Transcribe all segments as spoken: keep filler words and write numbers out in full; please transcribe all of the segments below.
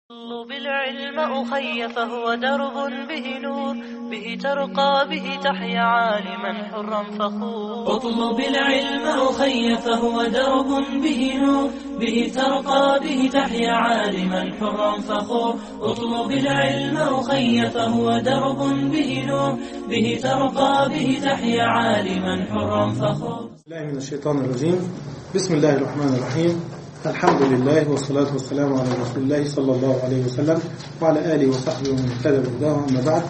اطلب العلم أخي فهو درب به نور، به ترقى به تحيا عالما حرا فخور. اطلب العلم أخي فهو درب به نور، به ترقى به تحيا عالما حرا فخور. اطلب العلم أخي فهو درب به نور، به ترقى به تحيا عالما حرا فخور. الله من الشيطان الرجيم. بسم الله الرحمن الرحيم. الحمد لله والصلاة والسلام على رسول الله صلى الله عليه وسلم وعلى آله وصحبه ومن اهتدى بهداه. أما بعد،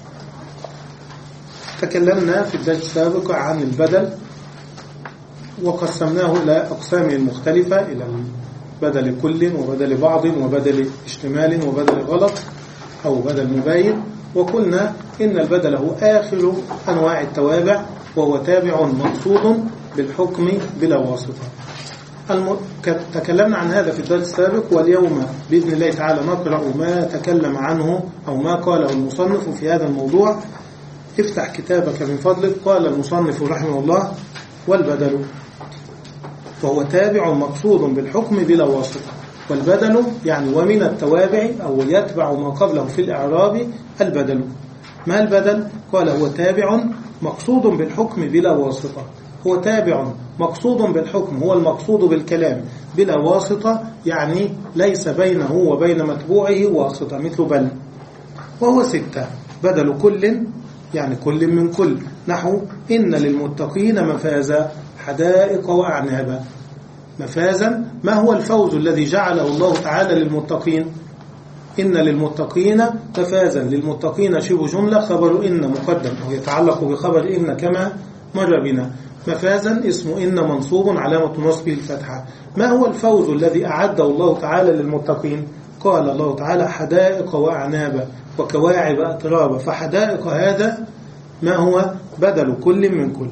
تكلمنا في الدرس السابق عن البدل وقسمناه إلى أقسامه المختلفة، إلى بدل كل وبدل بعض وبدل اشتمال وبدل غلط أو بدل مباين. وقلنا إن البدل هو آخر أنواع التوابع، وهو تابع مقصود بالحكم بلا واسطة. الم... تكلمنا عن هذا في الدرس السابق، واليوم بإذن الله تعالى نقرأ ما تكلم عنه أو ما قاله المصنف في هذا الموضوع. افتح كتابك من فضلك. قال المصنف رحمه الله: والبدل فهو تابع مقصود بالحكم بلا واسطة. والبدل يعني ومن التوابع أو يتبع ما قبله في الإعراب البدل. ما البدل؟ قال هو تابع مقصود بالحكم بلا واسطة. هو تابع مقصود بالحكم، هو المقصود بالكلام بلا واسطة، يعني ليس بينه وبين متبوعه واسطة، مثل بل. وهو ستة: بدل كل يعني كل من كل، نحو إن للمتقين مفازا حدائق وأعنابا. مفازا، ما هو الفوز الذي جعله الله تعالى للمتقين؟ إن للمتقين مفازا. للمتقين شبه جملة، خبر إن مقدم أو يتعلق بخبر إن كما مر بنا. مفازا اسم إن منصوب علامة نصبه الفتحة. ما هو الفوز الذي أعده الله تعالى للمتقين؟ قال الله تعالى: حدائق وأعنابا وكواعب أترابا. فحدائق هذا ما هو بدل كل من كل.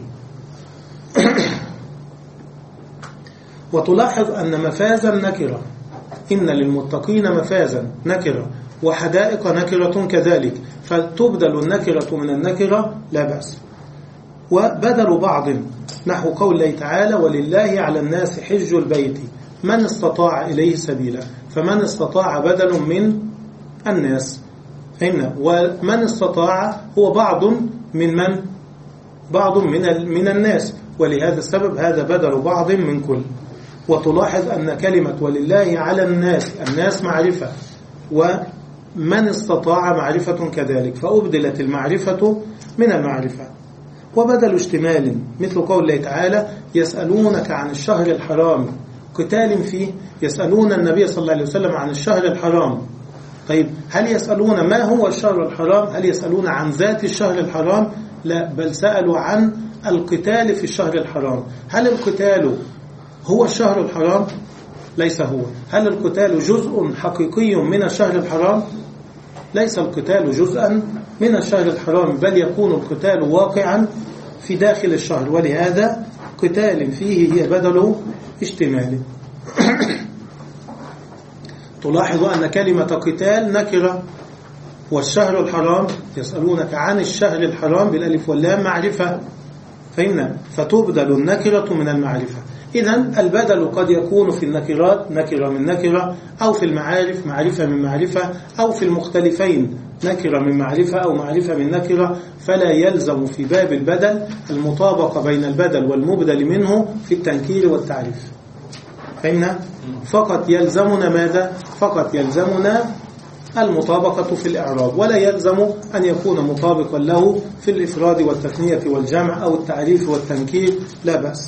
وتلاحظ أن مفازا نكرة، إن للمتقين مفازا نكرة، وحدائق نكرة كذلك، فتبدل النكرة من النكرة لا بأس. وبدل بعض، نحو قول الله تعالى: ولله على الناس حج البيت من استطاع إليه سبيلا. فمن استطاع بدل من الناس، فهمنا. ومن استطاع هو بعض من من بعض من من الناس، ولهذا السبب هذا بدل بعض من كل. وتلاحظ أن كلمة ولله على الناس، الناس معرفة، ومن استطاع معرفة كذلك، فأبدلت المعرفة من المعرفة. وبدل اشتمال، مثل قول الله تعالى: يسألونك عن الشهر الحرام قتال فيه. يسألون النبي صلى الله عليه وسلم عن الشهر الحرام. طيب، هل يسألون ما هو الشهر الحرام؟ هل يسألون عن ذات الشهر الحرام؟ لا، بل سألوا عن القتال في الشهر الحرام. هل القتال هو الشهر الحرام؟ ليس هو. هل القتال جزء حقيقي من الشهر الحرام؟ ليس القتال جزءا من الشهر الحرام، بل يكون القتال واقعا في داخل الشهر، ولهذا قتال فيه هي بدل اشتمال. تلاحظ أن كلمة قتال نكرة، والشهر الحرام يسألونك عن الشهر الحرام بالألف واللام معرفة، فهمنا، فتبدل النكرة من المعرفة. إذن البدل قد يكون في النكرات نكرة من نكرة، أو في المعارف معرفة من معرفة، أو في المختلفين نكرة من معرفة أو معرفة من نكرة. فلا يلزم في باب البدل المطابقة بين البدل والمبدل منه في التنكير والتعريف، فهمنا؟ فقط يلزمنا ماذا؟ فقط يلزمنا المطابقة في الإعراب، ولا يلزم أن يكون مطابقا له في الإفراد والتثنية والجمع أو التعريف والتنكير، لا بأس.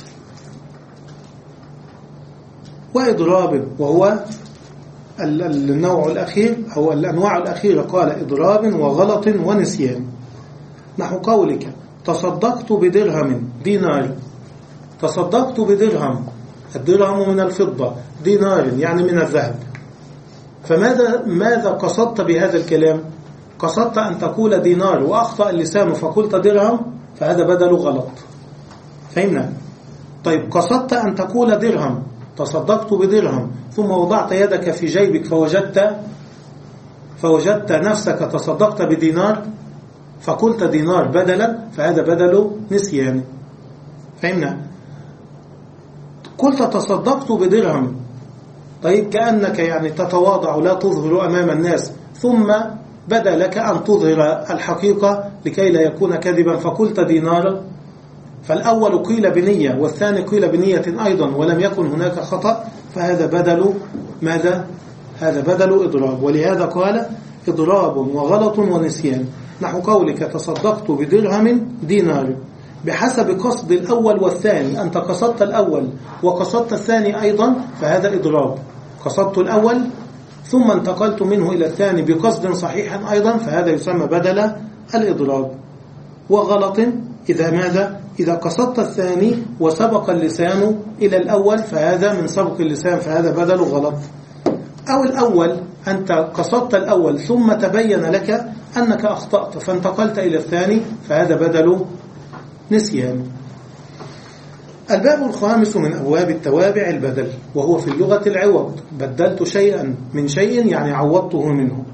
وإضراب، وهو النوع الأخير أو الأنواع الأخيرة، قال: إضراب وغلط ونسيان، نحو قولك: تصدقت بدرهم دينار. تصدقت بدرهم، الدرهم من الفضة، دينار يعني من الذهب. فماذا ماذا قصدت بهذا الكلام؟ قصدت أن تقول دينار وأخطأ اللسان فقلت درهم، فهذا بدل غلط، فهمنا؟ طيب، قصدت أن تقول درهم، تصدقت بدرهم، ثم وضعت يدك في جيبك فوجدت فوجدت نفسك تصدقت بدينار فقلت دينار بدلا، فهذا بدل نسيان، فهمنا؟ قلت تصدقت بدرهم، طيب كأنك يعني تتواضع لا تظهر أمام الناس، ثم بدا لك أن تظهر الحقيقة لكي لا يكون كذبا فقلت دينارا، فالأول قيل بنية والثاني قيل بنية أيضا ولم يكن هناك خطأ، فهذا بدل ماذا؟ هذا بدل إضراب. ولهذا قال إضراب وغلط ونسيان، نحو قولك تصدقت بدرهم دينار، بحسب قصد الأول والثاني، أنت قصدت الأول وقصدت الثاني أيضا فهذا إضراب، قصدت الأول ثم انتقلت منه إلى الثاني بقصد صحيح أيضا فهذا يسمى بدل الإضراب. وغلط إذا ماذا؟ إذا قصدت الثاني وسبق اللسان إلى الأول فهذا من سبق اللسان فهذا بدل غلط. أو الأول أنت قصدت الأول ثم تبين لك أنك أخطأت فانتقلت إلى الثاني فهذا بدل نسيان. الباب الخامس من أبواب التوابع البدل، وهو في اللغة العوض، بدلت شيئا من شيء يعني عوضته منه.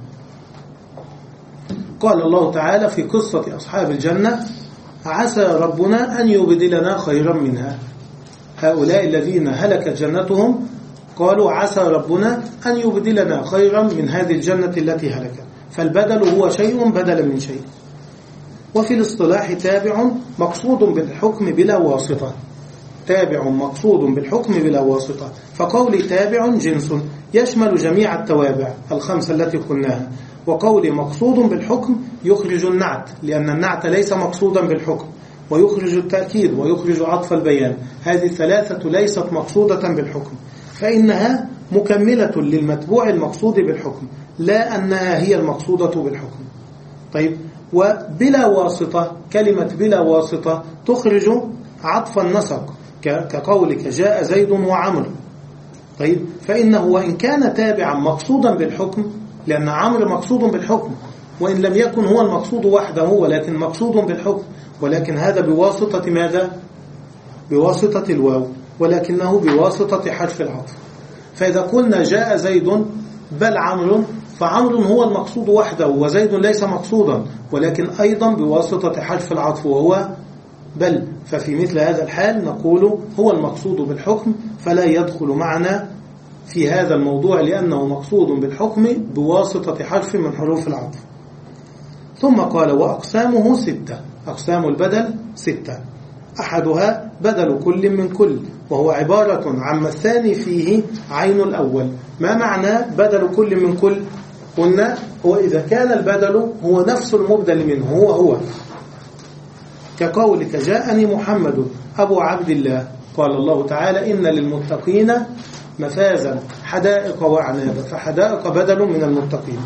قال الله تعالى في قصة أصحاب الجنة عسى ربنا أن يبدلنا خيرا منها، هؤلاء الذين هلكت جنتهم قالوا عسى ربنا أن يبدلنا خيرا من هذه الجنة التي هلكت، فالبدل هو شيء بدلا من شيء. وفي الاصطلاح تابع مقصود بالحكم بلا واسطة، تابع مقصود بالحكم بلا واسطة، فقول تابع جنس يشمل جميع التوابع الخمسة التي قلناها، وقول مقصود بالحكم يخرج النعت لأن النعت ليس مقصودا بالحكم، ويخرج التأكيد ويخرج عطف البيان، هذه الثلاثة ليست مقصودة بالحكم فإنها مكملة للمتبوع المقصود بالحكم لا أنها هي المقصودة بالحكم. طيب وبلا واسطة، كلمة بلا واسطة تخرج عطف النسق كقولك جاء زيد وعمر. طيب فإنه وإن كان تابعا مقصودا بالحكم لأن عمرو مقصود بالحكم وإن لم يكن هو المقصود وحده ولكن مقصود بالحكم، ولكن هذا بواسطة ماذا؟ بواسطة الواو، ولكنه بواسطة حذف العطف. فإذا قلنا جاء زيد بل عمرو فعمرو هو المقصود وحده وزيد ليس مقصودا، ولكن أيضا بواسطة حذف العطف وهو بل، ففي مثل هذا الحال نقول هو المقصود بالحكم فلا يدخل معنا في هذا الموضوع لأنه مقصود بالحكم بواسطة حذف من حروف العطف. ثم قال وأقسامه ستة، أقسام البدل ستة، أحدها بدل كل من كل، وهو عبارة عما الثاني فيه عين الأول. ما معنى بدل كل من كل؟ قلنا هو إذا كان البدل هو نفس المبدل منه هو هو، كقولك جاءني محمد أبو عبد الله، قال الله تعالى إن للمتقين مفازا حدائق وعنابا، فحدائق بدل من المتقين.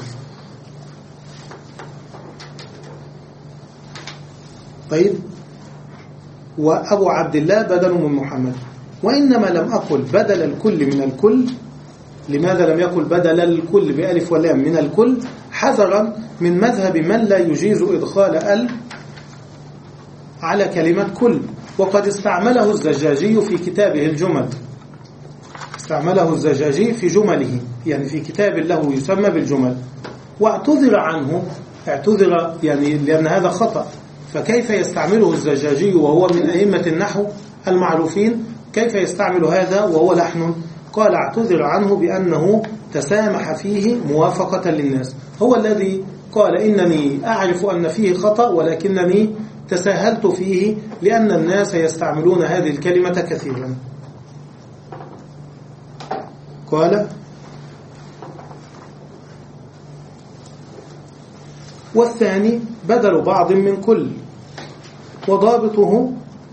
طيب وأبو عبد الله بدل من محمد. وإنما لم أقل بدل الكل من الكل، لماذا لم يقل بدل الكل بألف ولام من الكل؟ حذرا من مذهب من لا يجيز إدخال ال على كلمة كل، وقد استعمله الزجاجي في كتابه الجمل، استعمله الزجاجي في جمله يعني في كتاب له يسمى بالجمل، واعتذر عنه، اعتذر يعني لأن هذا خطأ، فكيف يستعمله الزجاجي وهو من أئمة النحو المعروفين، كيف يستعمل هذا وهو لحن؟ قال اعتذر عنه بأنه تسامح فيه موافقة للناس، هو الذي قال إنني أعرف أن فيه خطأ ولكنني تساهلت فيه لأن الناس يستعملون هذه الكلمة كثيرا. قال والثاني بدل بعض من كل، وضابطه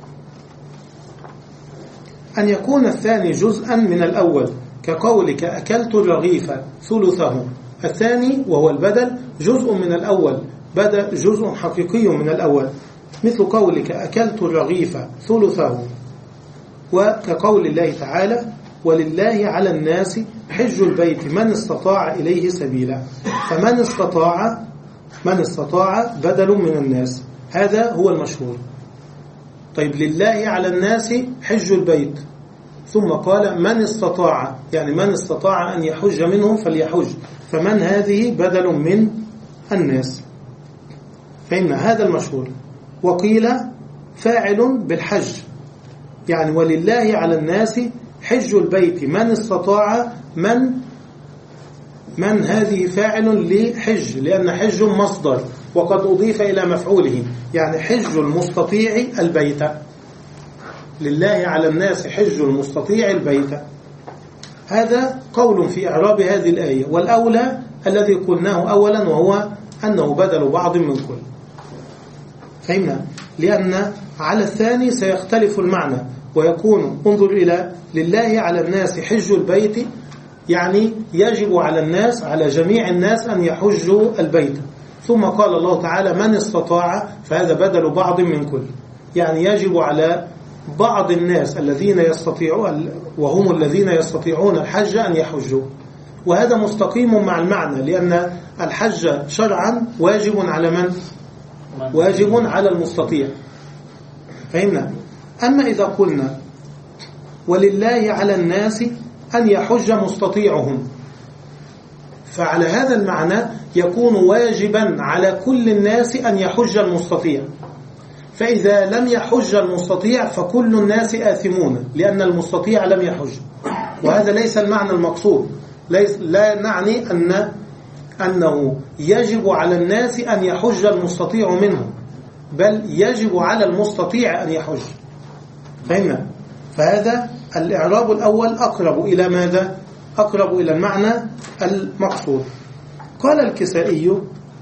أن يكون الثاني جزءا من الأول، كقولك أكلت الرغيف ثلثه، الثاني وهو البدل جزء من الأول، بدل جزء حقيقي من الأول، مثل قولك أكلت الرغيف ثلثه. وكقول الله تعالى ولله على الناس حج البيت من استطاع إليه سبيلا، فمن استطاع من استطاع بدل من الناس، هذا هو المشهور. طيب لله على الناس حج البيت، ثم قال من استطاع يعني من استطاع أن يحج منهم فليحج، فمن هذه بدل من الناس، فإن هذا المشهور. وقيل فاعل بالحج يعني ولله على الناس حج البيت من استطاع، من من هذه فاعل لحج، لأن حج مصدر وقد أضيف إلى مفعوله، يعني حج المستطيع البيت. لله على الناس حج المستطيع البيت. هذا قول في إعراب هذه الآية، والأولى الذي قلناه أولا وهو أنه بدل بعض من كل. فهمنا؟ لأن على الثاني سيختلف المعنى ويكون انظر إلى لله على الناس حج البيت، يعني يجب على الناس على جميع الناس أن يحجوا البيت. ثم قال الله تعالى من استطاع، فهذا بدل بعض من كل، يعني يجب على بعض الناس الذين يستطيعون وهم الذين يستطيعون الحج أن يحجوا. وهذا مستقيم مع المعنى، لأن الحج شرعا واجب على من؟ واجب على المستطيع. فهمنا؟ أما إذا قلنا ولله على الناس أن يحج مستطيعهم، فعلى هذا المعنى يكون واجبا على كل الناس أن يحج المستطيع. فإذا لم يحج المستطيع فكل الناس آثمون، لأن المستطيع لم يحج. وهذا ليس المعنى المقصود، ليس لا نعني أن أنه يجب على الناس أن يحج المستطيع منهم، بل يجب على المستطيع أن يحج. فهمنا؟ فهذا الإعراب الأول أقرب إلى ماذا؟ أقرب إلى المعنى المقصود. قال الكسائي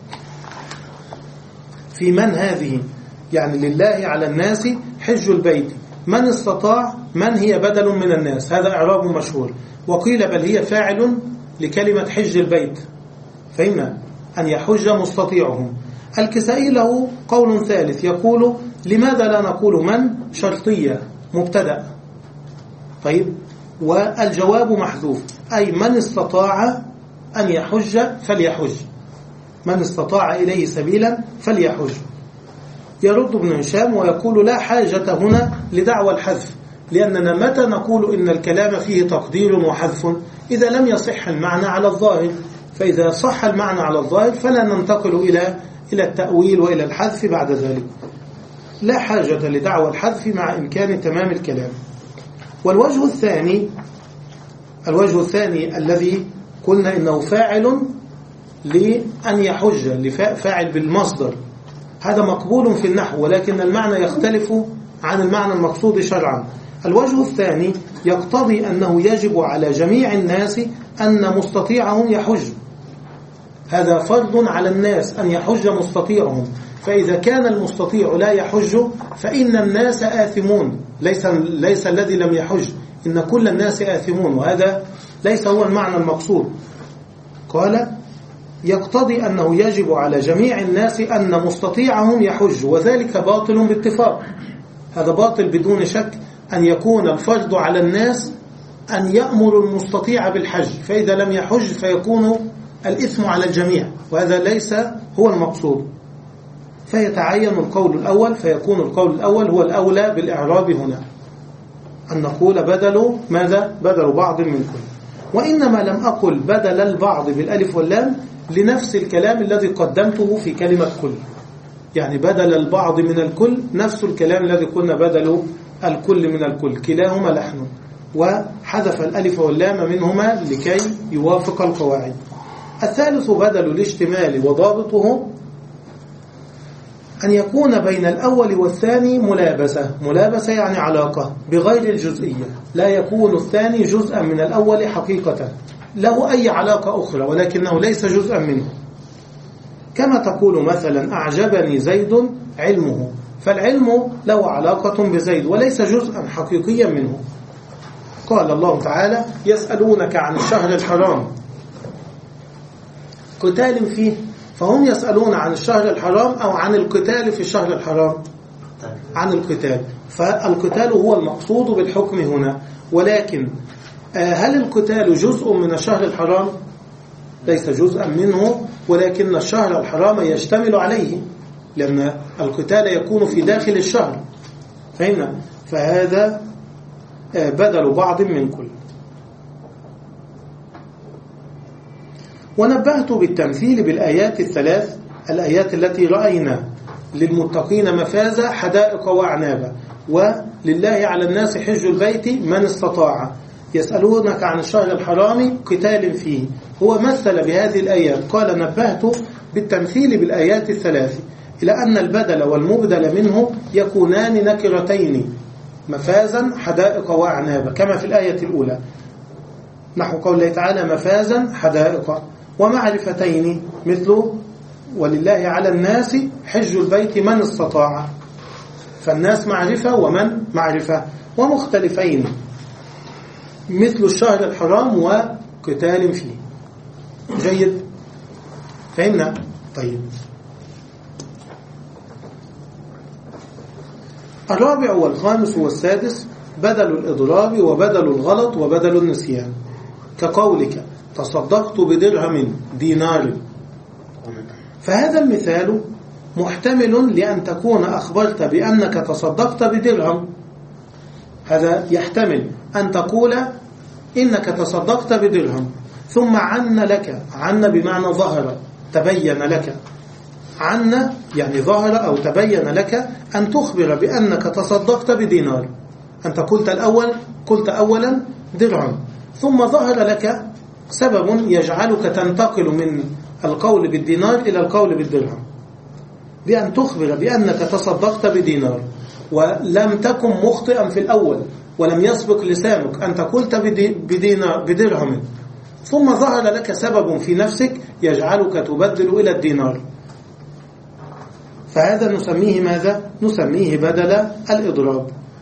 في من هذه، يعني لله على الناس حج البيت من استطاع، من هي بدل من الناس، هذا إعراب مشهور. وقيل بل هي فاعل لكلمة حج البيت. فهمنا؟ أن يحج مستطيعهم. الكسائي له قول ثالث يقول لماذا لا نقول من شرطية مبتدأ؟ طيب، والجواب محذوف، أي من استطاع أن يحج فليحج، من استطاع إليه سبيلا فليحج. يرد ابن هشام ويقول لا حاجة هنا لدعوى الحذف، لأننا متى نقول إن الكلام فيه تقدير وحذف؟ إذا لم يصح المعنى على الظاهر. فإذا صح المعنى على الظاهر فلا ننتقل إلى إلى التأويل وإلى الحذف بعد ذلك. لا حاجة لدعوى الحذف مع إمكان تمام الكلام. والوجه الثاني الوجه الثاني الذي قلنا إنه فاعل لأن يحج، لفاعل بالمصدر، هذا مقبول في النحو، ولكن المعنى يختلف عن المعنى المقصود شرعا. الوجه الثاني يقتضي أنه يجب على جميع الناس أن مستطيعهم يحج، هذا فرض على الناس أن يحج مستطيعهم. فإذا كان المستطيع لا يحج فإن الناس آثمون، ليس, ليس الذي لم يحج، إن كل الناس آثمون، وهذا ليس هو المعنى المقصود. قال يقتضي أنه يجب على جميع الناس أن مستطيعهم يحج، وذلك باطل باتفاق. هذا باطل بدون شك، أن يكون الفرض على الناس أن يأمر المستطيع بالحج، فإذا لم يحج فيكون الإثم على الجميع، وهذا ليس هو المقصود. فيتعين القول الأول، فيكون القول الأول هو الأولى بالإعراب هنا، أن نقول بدل ماذا؟ بدل بعض من كل. وإنما لم أقل بدل البعض بالألف واللام لنفس الكلام الذي قدمته في كلمة كل، يعني بدل البعض من الكل نفس الكلام الذي قلنا بدل الكل من الكل، كلاهما لحن، وحذف الألف واللام منهما لكي يوافق القواعد. الثالث بدل الاشتمال، وضابطه أن يكون بين الأول والثاني ملابسة، ملابسة يعني علاقة بغير الجزئية، لا يكون الثاني جزءا من الأول حقيقة، له أي علاقة أخرى ولكنه ليس جزءا منه. كما تقول مثلا أعجبني زيد علمه، فالعلم له علاقة بزيد وليس جزءا حقيقيا منه. قال الله تعالى يسألونك عن الشهر الحرام قتال فيه، فهم يسألون عن الشهر الحرام أو عن القتال في الشهر الحرام؟ عن القتال، فالقتال هو المقصود بالحكم هنا. ولكن هل القتال جزء من الشهر الحرام؟ ليس جزءا منه، ولكن الشهر الحرام يشتمل عليه، لأن القتال يكون في داخل الشهر. فهمنا؟ فهذا بدل بعض من كل. ونبهت بالتمثيل بالآيات الثلاث، الآيات التي رأينا للمتقين مفازة حدائق وأعنابا، ولله على الناس حج البيت من استطاع، يسألونك عن الشهر الحرام قتال فيه. هو مثل بهذه الآيات، قال نبهت بالتمثيل بالآيات الثلاث إلى أن البدل والمبدل منه يكونان نكرتين مفازا حدائق وأعنابا كما في الآية الأولى، نحو قول الله تعالى مفازا حدائق، ومعرفتين مثل ولله على الناس حج البيت من استطاع، فالناس معرفة ومن معرفة، ومختلفين مثل الشهر الحرام وقتال فيه. جيد، فهمنا؟ طيب، الرابع والخامس والسادس بدل الإضراب وبدل الغلط وبدل النسيان، كقولك تصدقت بدرهم دينار، فهذا المثال محتمل لأن تكون أخبرت بأنك تصدقت بدرهم، هذا يحتمل أن تقول إنك تصدقت بدرهم، ثم عن لك، عن بمعنى ظهر تبين لك، عن يعني ظهر أو تبين لك أن تخبر بأنك تصدقت بدينار. أنت قلت الأول قلت أولا درهم، ثم ظهر لك سبب يجعلك تنتقل من القول بالدينار إلى القول بالدرهم، بأن تخبر بأنك تصدقت بدينار، ولم تكن مخطئا في الأول، ولم يسبق لسانك أنت قلت بدينار بدرهم، ثم ظهر لك سبب في نفسك يجعلك تبدل إلى الدينار، فهذا نسميه ماذا؟ نسميه بدل الإضراب.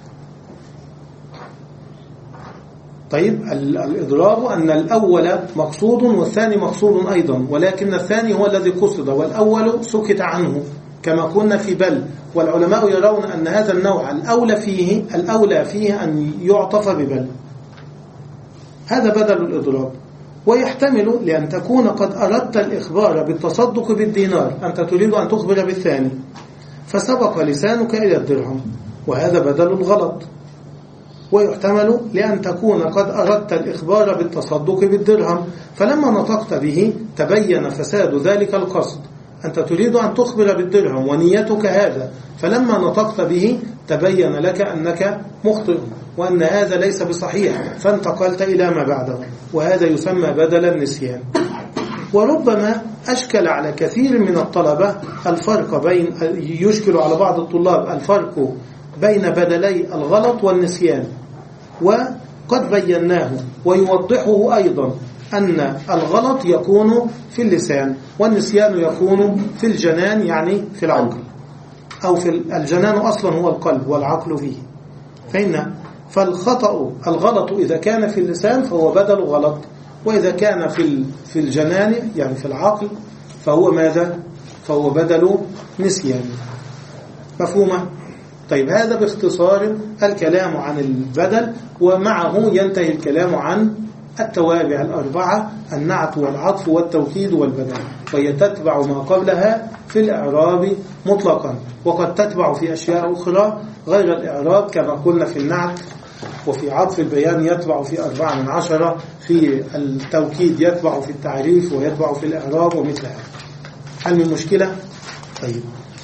طيب، الإضراب أن الأول مقصود والثاني مقصود أيضا، ولكن الثاني هو الذي قصد والأول سكت عنه كما قلنا في بل، والعلماء يرون أن هذا النوع الأولى فيه الأولى فيه أن يعطف ببل، هذا بدل الإضراب. ويحتمل لأن تكون قد أردت الإخبار بالتصدق بالدينار، أنت تريد أن تخبر بالثاني فسبق لسانك إلى الدرهم، وهذا بدل الغلط. ويحتمل لأن تكون قد أردت الإخبار بالتصدق بالدرهم، فلما نطقت به تبين فساد ذلك القصد، أنت تريد أن تخبر بالدرهم ونيتك هذا، فلما نطقت به تبين لك أنك مخطئ وأن هذا ليس بصحيح، فانتقلت إلى ما بعده، وهذا يسمى بدل النسيان. وربما أشكل على كثير من الطلبة الفرق بين يشكل على بعض الطلاب الفرق بين بدلي الغلط والنسيان، وقد بيناه ويوضحه أيضا أن الغلط يكون في اللسان والنسيان يكون في الجنان، يعني في العقل، أو في الجنان أصلا هو القلب والعقل فيه، فإن فالخطأ الغلط إذا كان في اللسان فهو بدل غلط، وإذا كان في في الجنان يعني في العقل فهو ماذا؟ فهو بدل نسيان. مفهومة؟ طيب، هذا باختصار الكلام عن البدل، ومعه ينتهي الكلام عن التوابع الأربعة: النعت والعطف والتوكيد والبدل، وهي تتبع ما قبلها في الإعراب مطلقا، وقد تتبع في أشياء أخرى غير الإعراب كما قلنا في النعت، وفي عطف البيان يتبع في أربعة من عشرة، في التوكيد يتبع في التعريف ويتبع في الإعراب ومثل هذا. هل من مشكلة؟ طيب،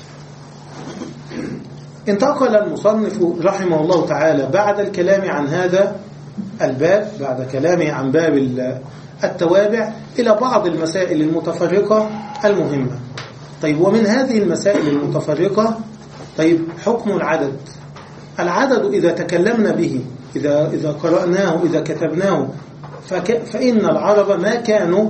انتقل المصنف رحمه الله تعالى بعد الكلام عن هذا الباب، بعد كلامه عن باب التوابع، إلى بعض المسائل المتفرقة المهمة. طيب، ومن هذه المسائل المتفرقة طيب حكم العدد. العدد إذا تكلمنا به، إذا إذا قرأناه، إذا كتبناه، فإن العرب ما كانوا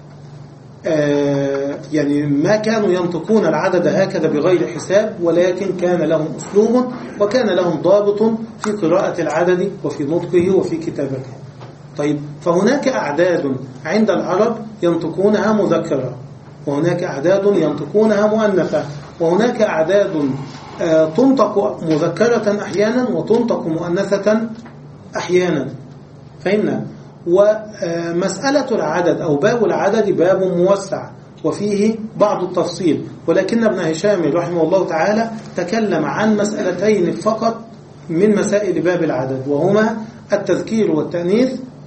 آه يعني ما كانوا ينطقون العدد هكذا بغير حساب، ولكن كان لهم أسلوب وكان لهم ضابط في قراءة العدد وفي نطقه وفي كتابته. طيب، فهناك أعداد عند العرب ينطقونها مذكرة، وهناك أعداد ينطقونها مؤنثة، وهناك أعداد آه تنطق مذكرة أحيانا وتنطق مؤنثة أحيانا، فهمنا؟ ومسألة العدد أو باب العدد باب موسع وفيه بعض التفصيل، ولكن ابن هشام رحمه الله تعالى تكلم عن مسألتين فقط من مسائل باب العدد، وهما التذكير والتأنيث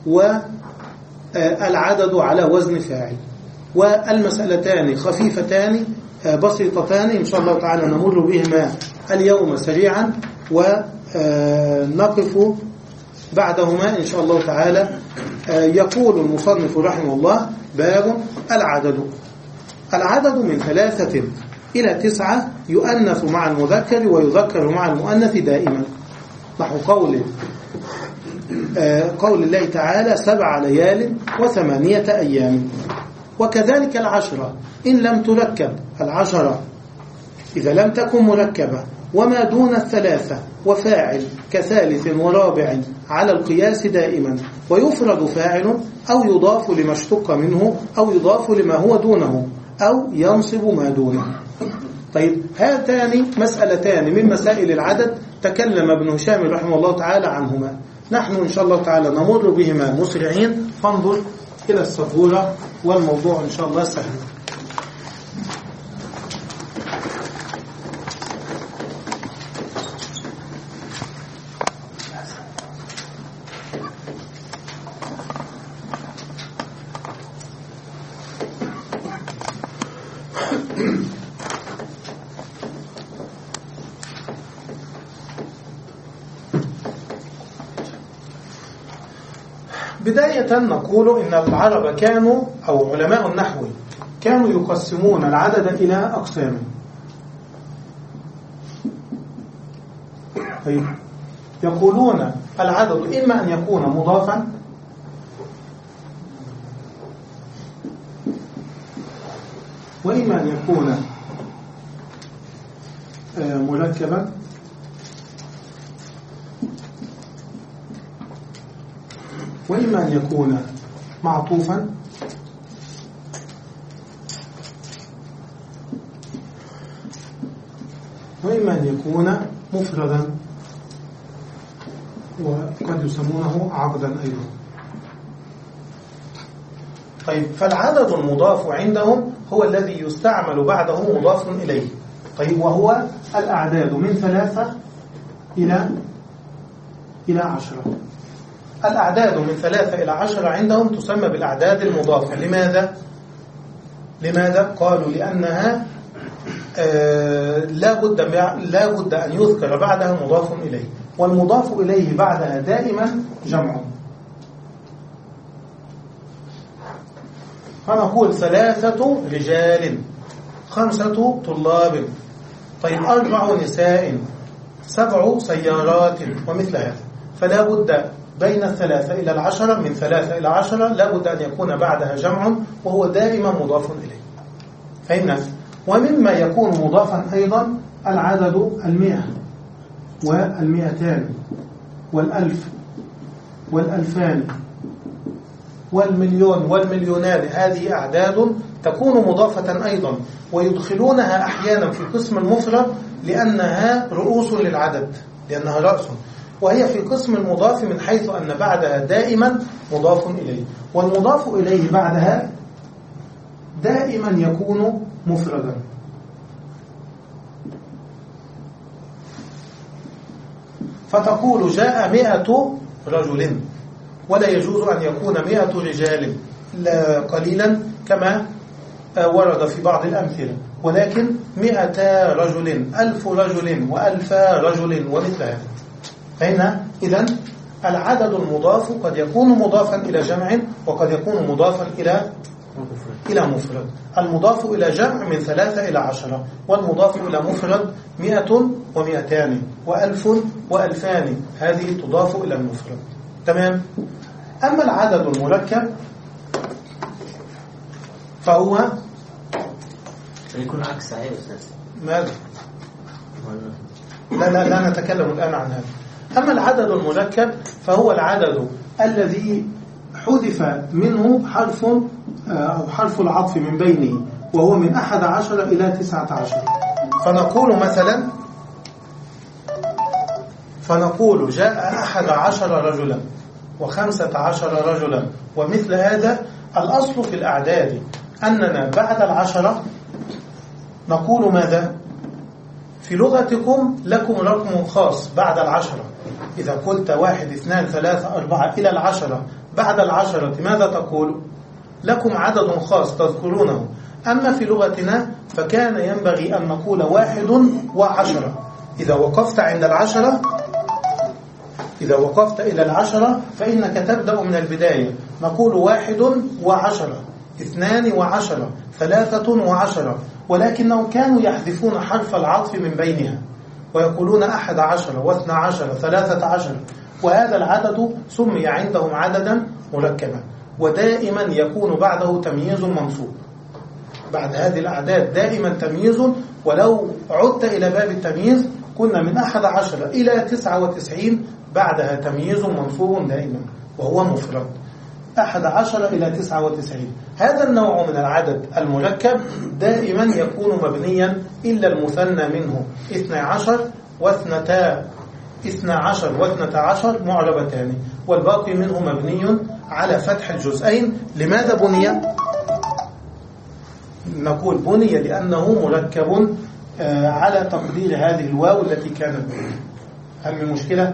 والعدد على وزن فاعل، والمسألتان خفيفتان بسيطتان إن شاء الله تعالى نمر بهما اليوم سريعا، ونقف بعدهما إن شاء الله تعالى يقول المصنف رحمه الله: باب العدد. العدد من ثلاثة إلى تسعة يؤنث مع المذكر ويذكر مع المؤنث دائما، نحو قول قول الله تعالى: سبع ليال وثمانية أيام. وكذلك العشرة إن لم تركب، العشرة إذا لم تكن مركبة وما دون الثلاثة وفاعل كثالث ورابع على القياس دائما، ويفرد فاعل أو يضاف لما اشتق منه أو يضاف لما هو دونه أو ينصب ما دونه. طيب، هاتان مسألتان من مسائل العدد تكلم ابن هشام رحمه الله تعالى عنهما، نحن إن شاء الله تعالى نمر بهما مسرعين، فانظر إلى السبورة والموضوع إن شاء الله سهل. بداية نقول إن العرب كانوا، أو علماء النحو كانوا يقسمون العدد إلى أقسام. طيب، يقولون العدد إما أن يكون مضافا وإما أن يكون مركبا وإما أن يكون معطوفا وإما أن يكون مفردا، وقد يسمونه عقدا أيضا. طيب، فالعدد المضاف عندهم هو الذي يستعمل بعده مضاف إليه. طيب، وهو الأعداد من ثلاثة إلى إلى عشرة. الأعداد من ثلاثة إلى عشرة عندهم تسمى بالأعداد المضافة. لماذا؟ لماذا؟ قالوا لأنها آه لا بد لا بد أن يذكر بعدها مضاف إليه، والمضاف إليه بعدها دائما جمع. فنقول ثلاثة رجال، خمسة طلاب، طيب أربع نساء، سبع سيارات، ومثل هذا. فلا بد بين الثلاثة إلى العشرة، من ثلاثة إلى عشرة لا بد أن يكون بعدها جمع، وهو دائما مضاف إليه. فهمنا؟ ومما يكون مضافا أيضا العدد المئة والمئتان والألف والألفان والمليون والمليونان. هذه أعداد تكون مضافة أيضا، ويدخلونها أحيانا في قسم المفرد لأنها رؤوس للعدد، لأنها رأس، وهي في قسم المضاف من حيث أن بعدها دائما مضاف إليه، والمضاف إليه بعدها دائما يكون مفردا. فتقول جاء مئة رجل، ولا يجوز أن يكون مئة رجال قليلا كما ورد في بعض الأمثلة، ولكن مئة رجل، ألف رجل، وألف رجل، ومثل هذا. فهنا إذن العدد المضاف قد يكون مضافا إلى جمع، وقد يكون مضافا إلى إلى مفرد. المضاف إلى جمع من ثلاثة إلى عشرة، والمضاف إلى مفرد مئة ومئتان وألف وألفان، هذه تضاف إلى المفرد. تمام؟ أما العدد المركب فهو يكون عكس صحيح يا أستاذ. ماذا؟ لا لا لا نتكلم الآن عن هذا. أما العدد المركب فهو العدد الذي حذف منه حرف أو حرف العطف من بينه، وهو من أحد عشر إلى تسعة عشر. فنقول مثلا فنقول جاء أحد عشر رجلا وخمسة عشر رجلا، ومثل هذا. الأصل في الأعداد أننا بعد العشرة نقول ماذا؟ في لغتكم لكم رقم خاص بعد العشرة. إذا قلت واحد اثنان ثلاثة أربعة إلى العشرة، بعد العشرة ماذا تقول؟ لكم عدد خاص تذكرونه. أما في لغتنا فكان ينبغي أن نقول واحد وعشرة. إذا وقفت عند العشرة إذا وقفت إلى العشرة فإنك تبدأ من البداية. نقول واحد وعشرة، اثنان وعشرة، ثلاثة وعشرة، ولكنهم كانوا يحذفون حرف العطف من بينها ويقولون أحد عشر واثنى عشر ثلاثة عشر، وهذا العدد سمي عندهم عددا مركبا، ودائما يكون بعده تمييز منصوب. بعد هذه الأعداد دائما تمييز، ولو عدت إلى باب التمييز كنا من أحد عشر إلى تسعة وتسعين بعدها تمييز منصوب دائما وهو مفرد. أحد عشر إلى تسعة وتسعين هذا النوع من العدد المركب دائما يكون مبنيا إلا المثنى منه اثنى عشر واثنتا اثنى عشر واثنتا عشر معربتان، والباقي منه مبني على فتح الجزئين. لماذا بني؟ نقول بني لأنه مركب على تقدير هذه الواو التي كانت بني. هل من مشكلة؟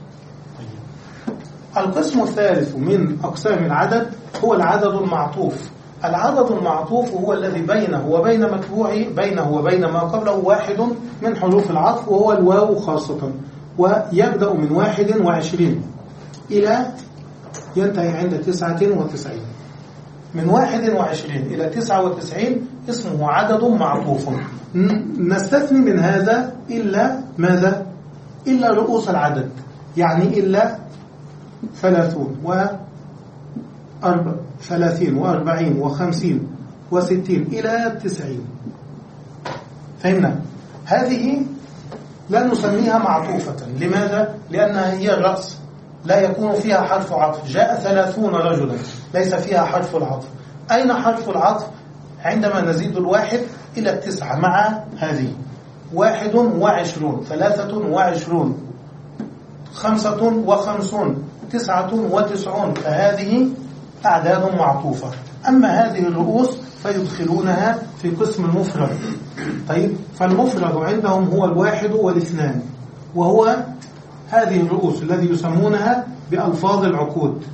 القسم الثالث من أقسام العدد هو العدد المعطوف. العدد المعطوف هو الذي بينه وبين متبوعه بينه وبين ما قبله واحد من حروف العطف وهو الواو خاصة، ويبدأ من واحد وعشرين إلى ينتهي عند تسعة وتسعين. من واحد وعشرين إلى تسعة وتسعين اسمه عدد معطوف. نستثني من هذا إلا ماذا؟ إلا رؤوس العدد، يعني إلا ثلاثون وأربع ثلاثين وأربعين وخمسين وستين إلى تسعين. فهمنا؟ هذه لا نسميها معطوفة. لماذا؟ لأنها هي الرأس، لا يكون فيها حرف عطف. جاء ثلاثون رجلا ليس فيها حرف العطف. أين حرف العطف؟ عندما نزيد الواحد إلى التسعة مع هذه واحد وعشرون، ثلاثة وعشرون، خمسة وخمسون، تسعة وتسعون، فهذه أعداد معطوفة. أما هذه الرؤوس فيدخلونها في قسم المفرد. طيب، فالمفرد عندهم هو الواحد والاثنان، وهو هذه الرؤوس الذي يسمونها بألفاظ العقود.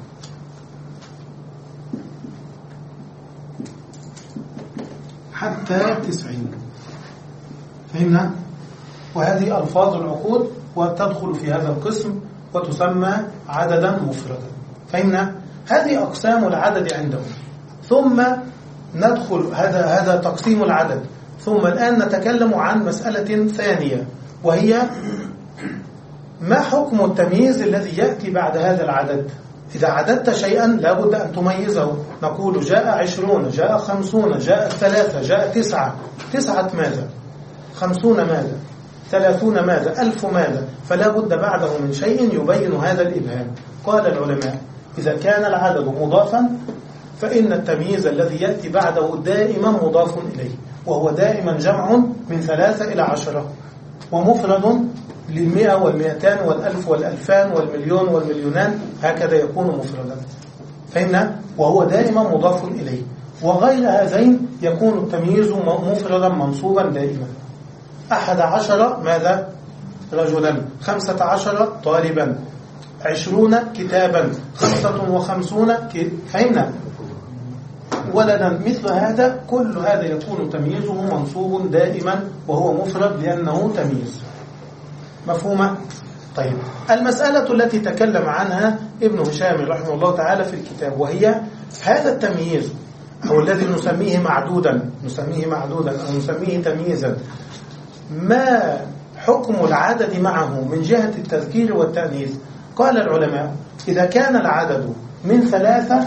حتى تسعين. فهمنا؟ وهذه ألفاظ العقود وتدخل في هذا القسم وتسمى عددا مفردا. فهمنا؟ هذه أقسام العدد عندهم. ثم ندخل هذا هذا تقسيم العدد. ثم الآن نتكلم عن مسألة ثانية، وهي ما حكم التمييز الذي يأتي بعد هذا العدد؟ إذا عددت شيئا لابد أن تميزه. نقول جاء عشرون، جاء خمسون، جاء ثلاثة، جاء تسعة. تسعة ماذا؟ خمسون ماذا؟ ثلاثون ماذا؟ ألف ماذا؟ فلا بد بعده من شيء يبين هذا الإبهام. قال العلماء إذا كان العدد مضافا فإن التمييز الذي يأتي بعده دائما مضاف إليه، وهو دائما جمع من ثلاثة إلى عشرة، ومفرد للمئة والمئتان والألف والألفان والمليون والمليونان، هكذا يكون مفردا. فهمنا؟ وهو دائما مضاف إليه. وغير هذين يكون التمييز مفردا منصوبا دائما. أحد عشر ماذا؟ رجلا. خمسة عشر طالبا. عشرون كتابا. خمسة وخمسون ك... فهمنا؟ ولدا. مثل هذا كل هذا يكون تمييزه منصوب دائما وهو مفرد لأنه تمييز. مفهومة؟ طيب، المسألة التي تكلم عنها ابن هشام رحمه الله تعالى في الكتاب، وهي هذا التمييز أو الذي نسميه معدودا نسميه معدودا أو نسميه تمييزا، ما حكم العدد معه من جهة التذكير والتأنيث؟ قال العلماء إذا كان العدد من ثلاثة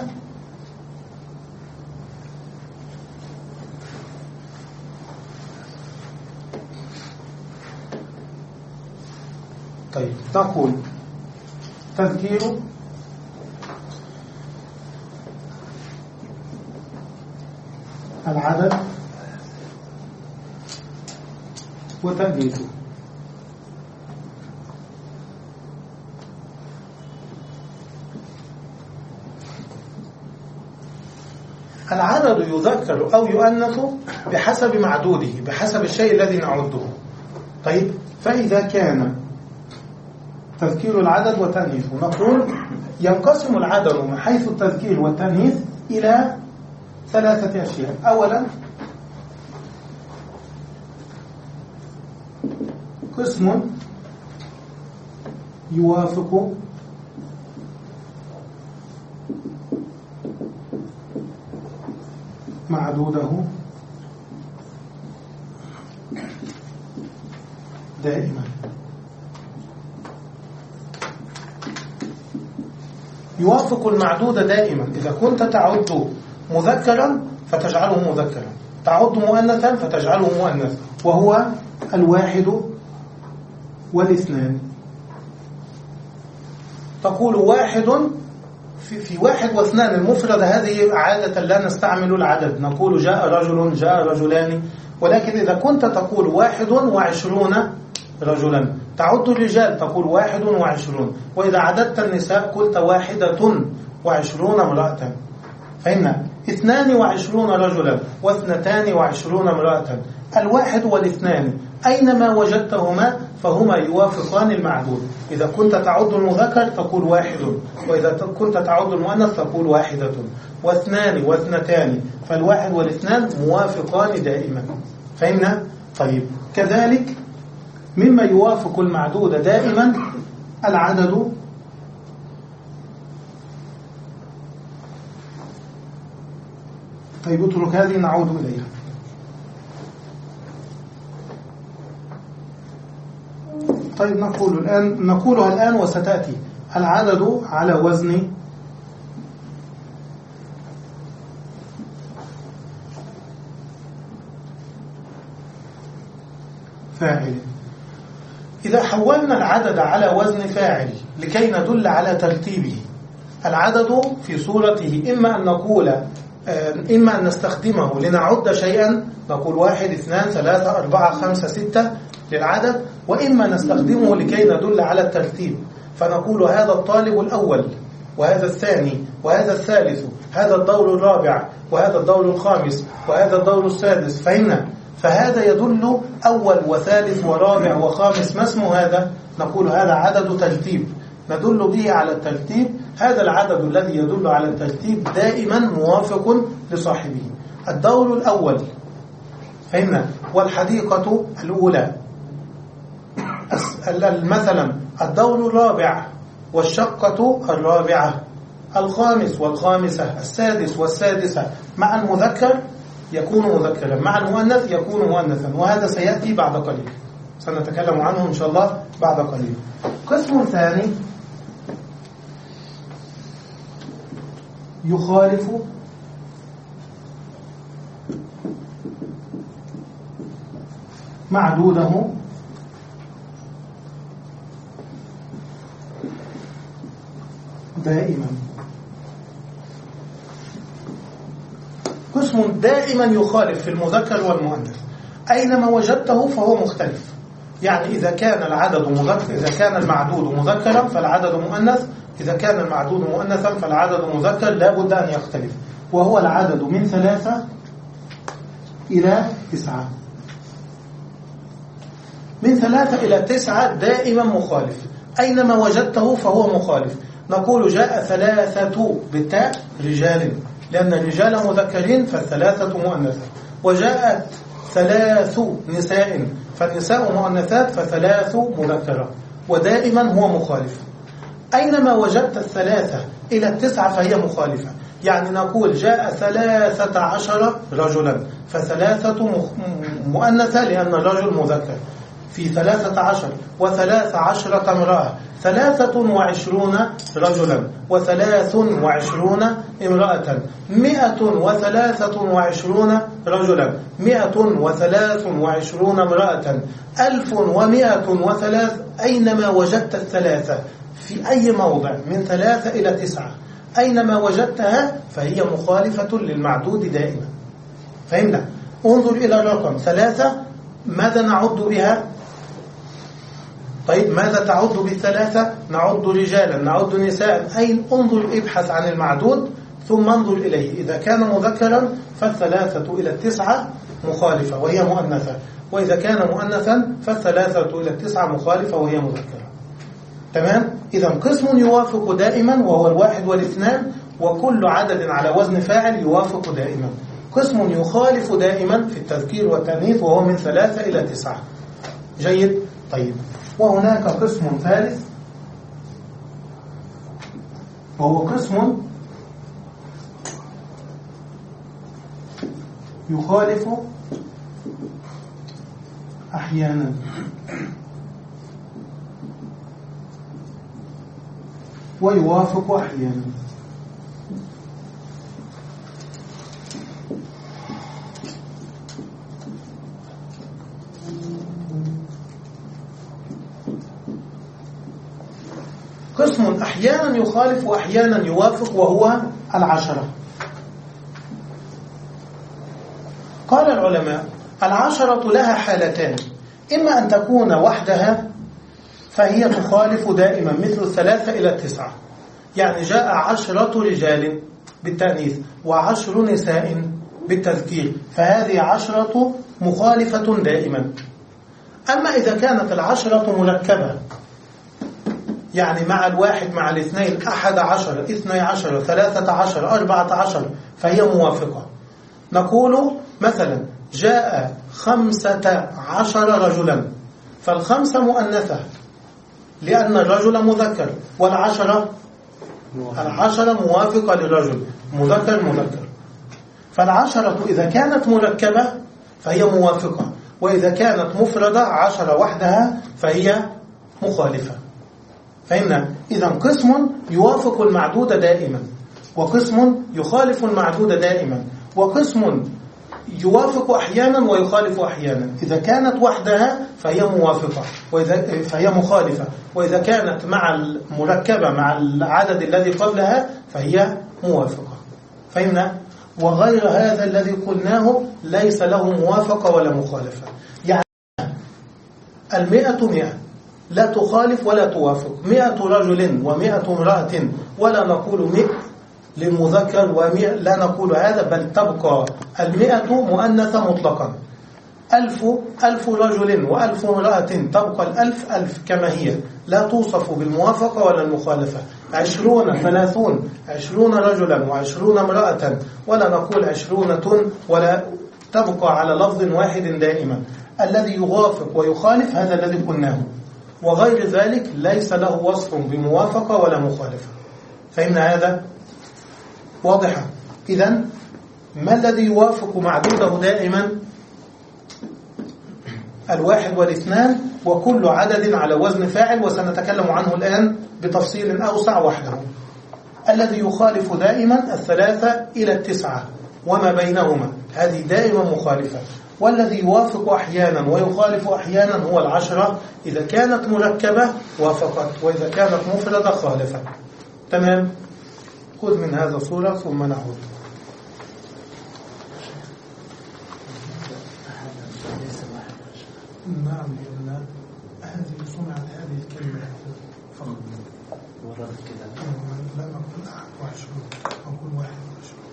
طيب نقول تذكير العدد وتأنيثه. العدد يذكر أو يؤنث بحسب معدوده، بحسب الشيء الذي نعده. طيب، فإذا كان تذكير العدد وتأنيثه نقول ينقسم العدد من حيث التذكير والتأنيث إلى ثلاثة أشياء. أولا قسم يوافق معدوده دائما. يوافق المعدود دائما. إذا كنت تعد مذكرا فتجعله مذكرا، تعد مؤنثا فتجعله مؤنث، وهو الواحد والاثنان. تقول واحد في, في واحد واثنان المفرد، هذه عادة لا نستعمل العدد، نقول جاء رجل جاء رجلان. ولكن إذا كنت تقول واحد وعشرون رجلا، تعد الرجال تقول واحد وعشرون، وإذا عددت النساء قلت واحدة وعشرون امرأة. فإن اثنان وعشرون رجلا واثنتان وعشرون امرأة. الواحد والاثنان أينما وجدتهما فهما يوافقان المعدود. إذا كنت تعد المذكر تقول واحد، وإذا كنت تعد المؤنث تقول واحدة. واثنان واثنتان، فالواحد والاثنان موافقان دائما. فهمنا؟ طيب، كذلك مما يوافق المعدود دائما العدد طيب اترك هذه نعود إليها. طيب نقول الآن نقولها الآن وستأتي. العدد على وزن فاعل. إذا حولنا العدد على وزن فاعل لكي ندل على ترتيبه، العدد في صورته إما أن نقول إما أن نستخدمه لنعد شيئا، نقول واحد اثنان ثلاثة أربعة خمسة ستة للعدد، وإما نستخدمه لكي ندل على الترتيب، فنقول هذا الطالب الأول وهذا الثاني وهذا الثالث، هذا الدور الرابع وهذا الدور الخامس وهذا الدور السادس. فهمنا؟ فهذا يدل أول وثالث ورابع وخامس. ما اسمه هذا؟ نقول هذا عدد ترتيب، ندل به على الترتيب. هذا العدد الذي يدل على الترتيب دائما موافق لصاحبه. الدور الأول، فهمنا؟ والحديقة الأولى. مثلا الدور الرابع والشقة الرابعة، الخامس والخامسة، السادس والسادسة. مع المذكر يكون مذكرا، مع المؤنث يكون مؤنثا، وهذا سيأتي بعد قليل، سنتكلم عنه إن شاء الله بعد قليل. قسم ثاني يخالف معدوده دائما. قسم دائما يخالف في المذكر والمؤنث، أينما وجدته فهو مختلف. يعني إذا كان العدد مذكر، إذا كان المعدود مذكرا فالعدد مؤنث، إذا كان المعدود مؤنثا فالعدد مذكر، لا بد أن يختلف. وهو العدد من ثلاثة إلى تسعة. من ثلاثة إلى تسعة دائما مخالف، أينما وجدته فهو مخالف. نقول جاء ثلاثة بالتاء رجال، لأن الرجال مذكرين فالثلاثة مؤنثة. وجاءت ثلاث نساء فالنساء مؤنثات فثلاث مذكرة، ودائما هو مخالف. أينما وجدت الثلاثة إلى التسعة فهي مخالفة. يعني نقول جاء ثلاثة عشر رجلا فثلاثة مؤنثة لأن الرجل مذكر، في ثلاثة عشر وثلاث عشرة امرأة، ثلاثة وعشرون رجلا وثلاث وعشرون امرأة، مئة وثلاثة وعشرون رجلا، مئة وثلاث وعشرون امرأة، ألف ومئة وثلاث. أينما وجدت الثلاثة في أي موضع من ثلاثة إلى تسعة، أينما وجدتها فهي مخالفة للمعدود دائما. فهمنا؟ انظر إلى الرقم ثلاثة، ماذا نعد بها؟ طيب ماذا تعد بالثلاثة؟ نعد رجالا، نعد نساء. أين؟ انظر ابحث عن المعدود ثم انظر إليه. إذا كان مذكرا فالثلاثة إلى التسعة مخالفة وهي مؤنثة، وإذا كان مؤنثا فالثلاثة إلى التسعة مخالفة وهي مذكرة. تمام؟ إذا قسم يوافق دائما وهو الواحد والاثنان، وكل عدد على وزن فاعل يوافق دائما. قسم يخالف دائما في التذكير والتأنيث وهو من ثلاثة إلى تسعة. جيد؟ طيب، وهناك قسم ثالث وهو قسم يخالف أحيانا ويوافق أحيانا. قسم أحيانا يخالف وأحيانا يوافق وهو العشرة. قال العلماء العشرة لها حالتان، إما أن تكون وحدها فهي تخالف دائما مثل الثلاثة إلى التسعة، يعني جاء عشرة رجال بالتأنيث وعشر نساء بالتذكير، فهذه عشرة مخالفة دائما. أما إذا كانت العشرة مركبة، يعني مع الواحد مع الاثنين أحد عشر اثني عشر ثلاثة عشر أربعة عشر، فهي موافقة. نقول مثلا جاء خمسة عشر رجلا، فالخمسة مؤنثة لأن الرجل مذكر، والعشرة العشرة موافقة للرجل مذكر مذكر. فالعشرة إذا كانت مركبة فهي موافقة، وإذا كانت مفردة عشرة وحدها فهي مخالفة. فإن إذا قسم يوافق المعدود دائما، وقسم يخالف المعدود دائما، وقسم يوافق أحيانا ويخالف أحيانا. إذا كانت وحدها فهي موافقة وإذا فهي مخالفة، وإذا كانت مع المركبة مع العدد الذي قبلها فهي موافقة. فإن وغير هذا الذي قلناه ليس له موافقة ولا مخالفة. يعني المئة مئة لا تخالف ولا توافق، مئة رجل ومئة امرأة ولا نقول مئة للمذكر ومئة لا نقول هذا، بل تبقى المئة مؤنثة مطلقا. ألف ألف رجل وألف امرأة تبقى الألف ألف كما هي، لا توصف بالموافقة ولا المخالفة. عشرون ثلاثون عشرون رجلا وعشرون امرأة ولا نقول عشرونة، ولا تبقى على لفظ واحد دائما. الذي يوافق ويخالف هذا الذي قلناه، وغير ذلك ليس له وصف بموافقة ولا مخالفة. فإن هذا واضحة. إذن ما الذي يوافق معدوده دائما؟ الواحد والاثنان وكل عدد على وزن فاعل، وسنتكلم عنه الآن بتفصيل أوسع وحده. الذي يخالف دائما الثلاثة إلى التسعة وما بينهما، هذه دائما مخالفة. والذي يوافق أحيانا ويخالف أحيانا هو العشرة، إذا كانت مركبة وافقت، وإذا كانت مفردة خالفت. تمام؟ خذ من هذا صورة ثم نعود. نعم، لأن هذه صنعت هذه الكلمة فقط وردت كده. لا نقول أحد وعشرون، نقول واحد وعشرون.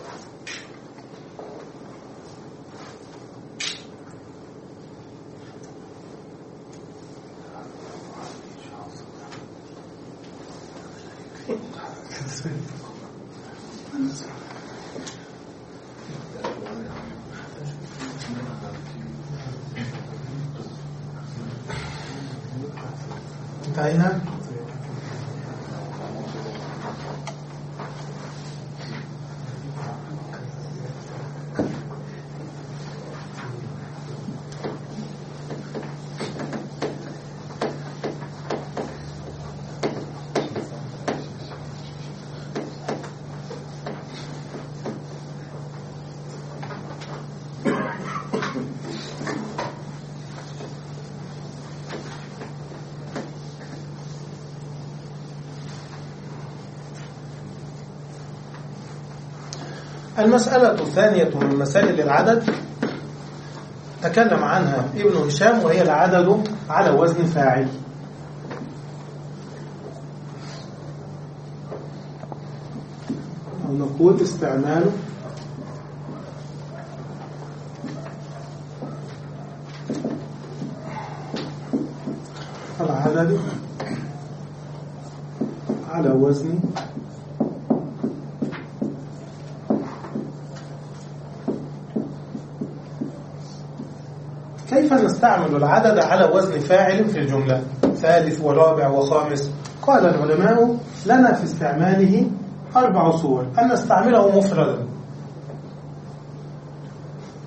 انتهينا. المسألة الثانية من مسائل العدد تكلم عنها ابن هشام، وهي العدد على وزن فاعل. أو نقول استعمال العدد على وزن كيف نستعمل العدد على وزن فاعل في الجملة؟ ثالث ورابع وخامس. قال العلماء لنا في استعماله أربع صور. أن نستعمله مفردا،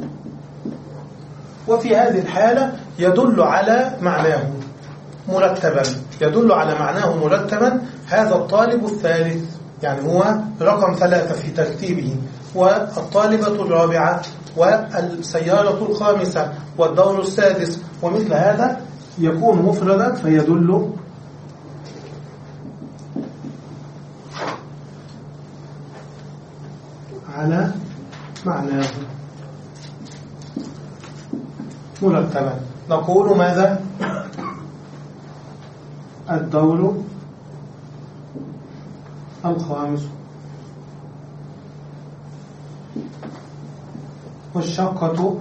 وفي هذه الحالة يدل على معناه مرتبا، يدل على معناه مرتبا هذا الطالب الثالث، يعني هو رقم ثلاثة في ترتيبه، والطالبة الرابعة، والسيارة الخامسة، والدور السادس، ومثل هذا يكون مفردا فيدل على معناه مرتبا. نقول ماذا؟ الدور الخامس، والشقة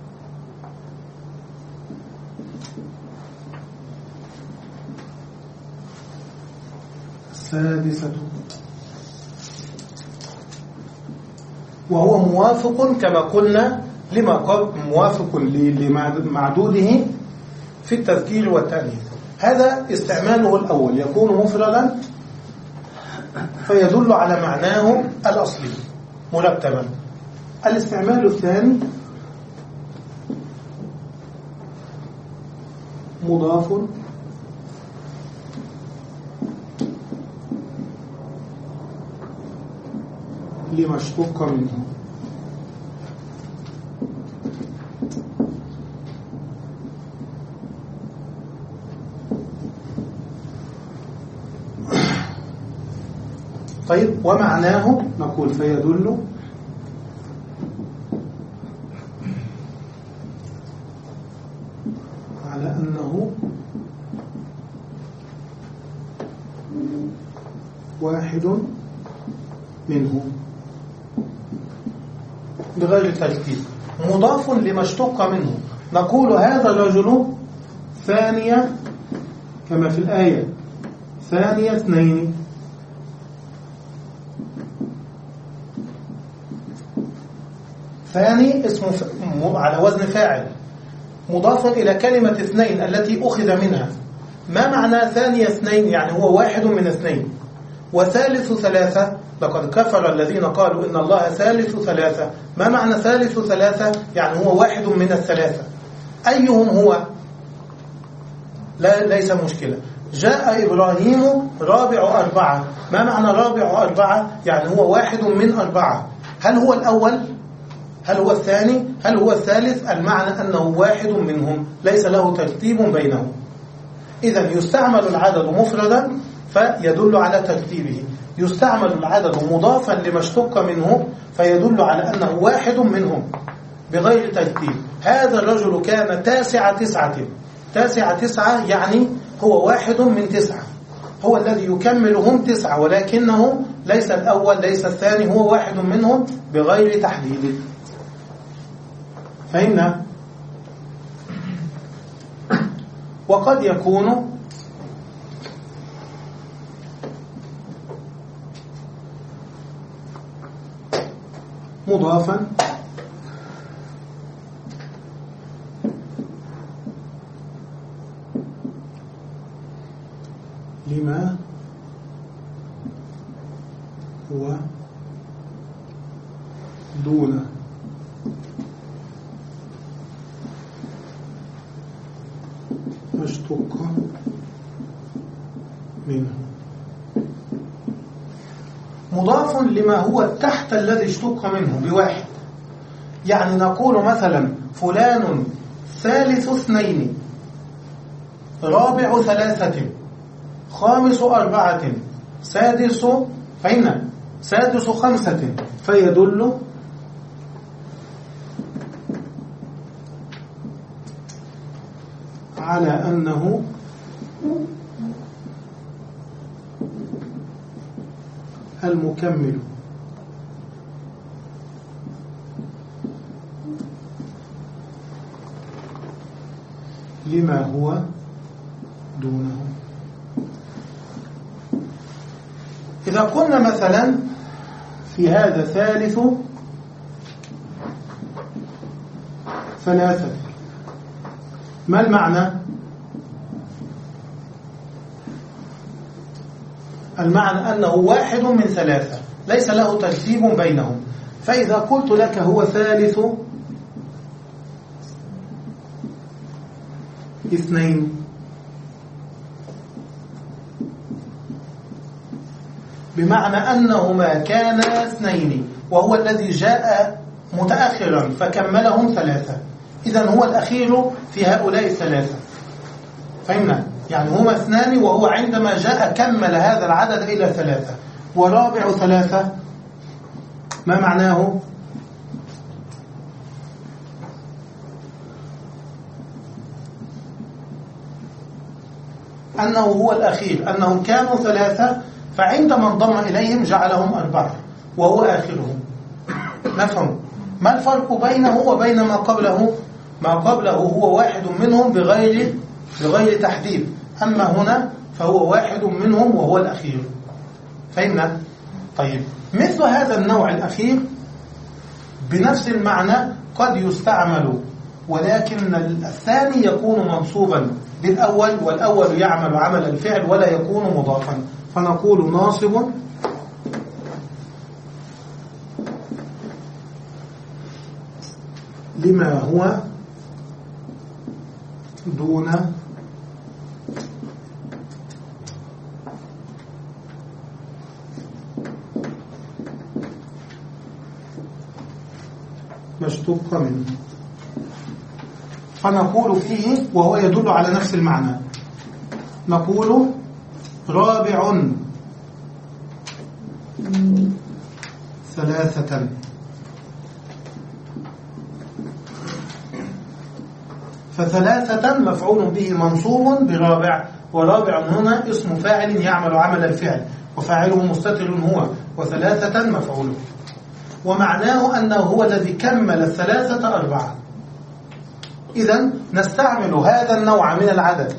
السادسة. وهو موافق كما قلنا لما قال موافق لمعدوده في التذكير والتأنيث. هذا استعماله الأول، يكون مفردا فيدل على معناه الأصلي مرتبا. الاستعمال الثاني مضاف لما اشتق منه. طيب، ومعناه نقول فيدل على أنه واحد منه بغير ترتيب. مضاف لما اشتق منه، نقول هذا الرجل ثانية كما في الآية ثانية اثنين، ثاني اسم على وزن فاعل مضاف إلى كلمة اثنين التي أخذ منها. ما معنى ثاني اثنين؟ يعني هو واحد من اثنين. وثالث ثلاثة، لقد كفر الذين قالوا إن الله ثالث ثلاثة. ما معنى ثالث ثلاثة؟ يعني هو واحد من الثلاثة. أيهم هو؟ لا ليس مشكلة. جاء إبراهيم رابع أربعة. ما معنى رابع أربعة؟ يعني هو واحد من أربعة. هل هو الأول؟ هل هو الثاني؟ هل هو الثالث؟ المعنى أنه واحد منهم، ليس له ترتيب بينهم. إذن يستعمل العدد مفردا فيدل على ترتيبه، يستعمل العدد مضافا لما اشتق منه فيدل على أنه واحد منهم بغير ترتيب. هذا الرجل كان تاسع تسعة، تاسع تسعة يعني هو واحد من تسعة، هو الذي يكملهم تسعة، ولكنه ليس الأول ليس الثاني، هو واحد منهم بغير تحديد. فهمنا؟ وقد يكون مضافا لما هو دون ما اشتق منه. مضاف لما هو تحت الذي اشتق منه بواحد. يعني نقول مثلا فلان ثالث اثنين، رابع ثلاثة، خامس أربعة، سادس فإن سادس خمسة، فيدل على أنه المكمل لما هو دونه. إذا قلنا مثلا في هذا ثالث ثلاثة، ما المعنى؟ المعنى أنه واحد من ثلاثة ليس له ترتيب بينهم. فإذا قلت لك هو ثالث اثنين. بمعنى أنهما كانا اثنين وهو الذي جاء متأخرا فكملهم ثلاثة، إذن هو الأخير في هؤلاء الثلاثة. فهمنا؟ يعني هما اثنان وهو عندما جاء كمل هذا العدد إلى ثلاثة. ورابع ثلاثة ما معناه؟ أنه هو الأخير، أنهم كانوا ثلاثة فعندما انضم إليهم جعلهم أربعة وهو آخرهم. نفهم ما الفرق بينه وبين ما قبله؟ ما قبله هو واحد منهم بغير بغير تحديد، أما هنا فهو واحد منهم وهو الأخير. فهمنا؟ طيب، مثل هذا النوع الأخير بنفس المعنى قد يستعمل، ولكن الثاني يكون منصوبا بالأول، والأول يعمل عمل الفعل ولا يكون مضافا، فنقول ناصب لما هو دون مشتق منه. فنقول فيه وهو يدل على نفس المعنى، نقول رابع ثلاثة. فثلاثة مفعول به منصوب برابع، ورابع هنا اسم فاعل يعمل عمل الفعل وفاعله مستتر هو، وثلاثة مفعوله، ومعناه أنه هو الذي كمل الثلاثة أربعة. إذن نستعمل هذا النوع من العدد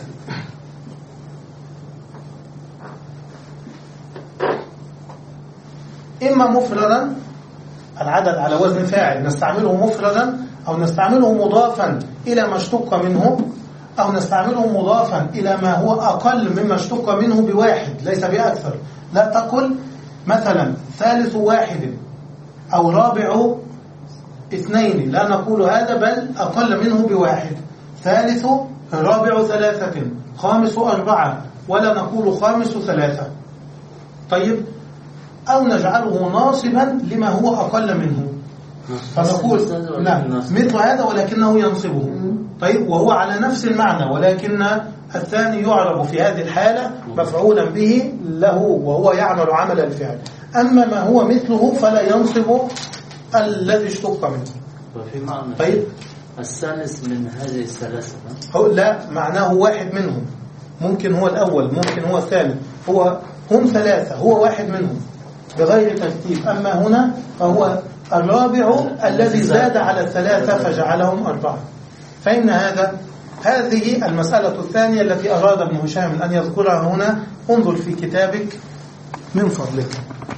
إما مفردا، العدد على وزن فاعل نستعمله مفردا، أو نستعمله مضافا إلى ما اشتق منه، أو نستعمله مضافا إلى ما هو أقل مما اشتق منه بواحد ليس بأكثر. لا تقل مثلا ثالث واحد أو رابع اثنين، لا نقول هذا، بل أقل منه بواحد. ثالث رابع ثلاثة، خامس أربعة، ولا نقول خامس ثلاثة. طيب، أو نجعله ناصبا لما هو أقل منه، فنقول لا مثل هذا ولكنه ينصبه. طيب، وهو على نفس المعنى، ولكن الثاني يعرب في هذه الحالة مفعولا به له وهو يعمل عمل الفعل، أما ما هو مثله فلا ينصب الذي اشتق منه. وفي معنى طيب، الثالث من هذه الثلاثة لا، معناه واحد منهم، ممكن هو الأول ممكن هو الثاني، هو هم ثلاثة هو واحد منهم بغير ترتيب، أما هنا فهو الرابع الذي زاد على الثلاثة فجعلهم أربعة. فإن هذا هذه المسألة الثانية التي أراد ابن هشام أن يذكرها هنا. انظر في كتابك من فضلك.